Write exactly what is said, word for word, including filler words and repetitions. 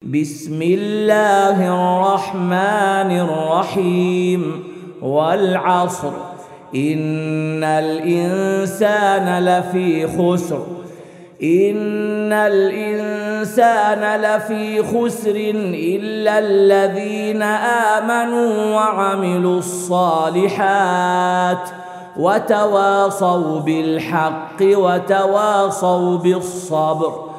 بسم الله الرحمن الرحيم والعصر إن الإنسان لفي خسر إن الإنسان لفي خسر إلا الذين آمنوا وعملوا الصالحات وتواصوا بالحق وتواصوا بالصبر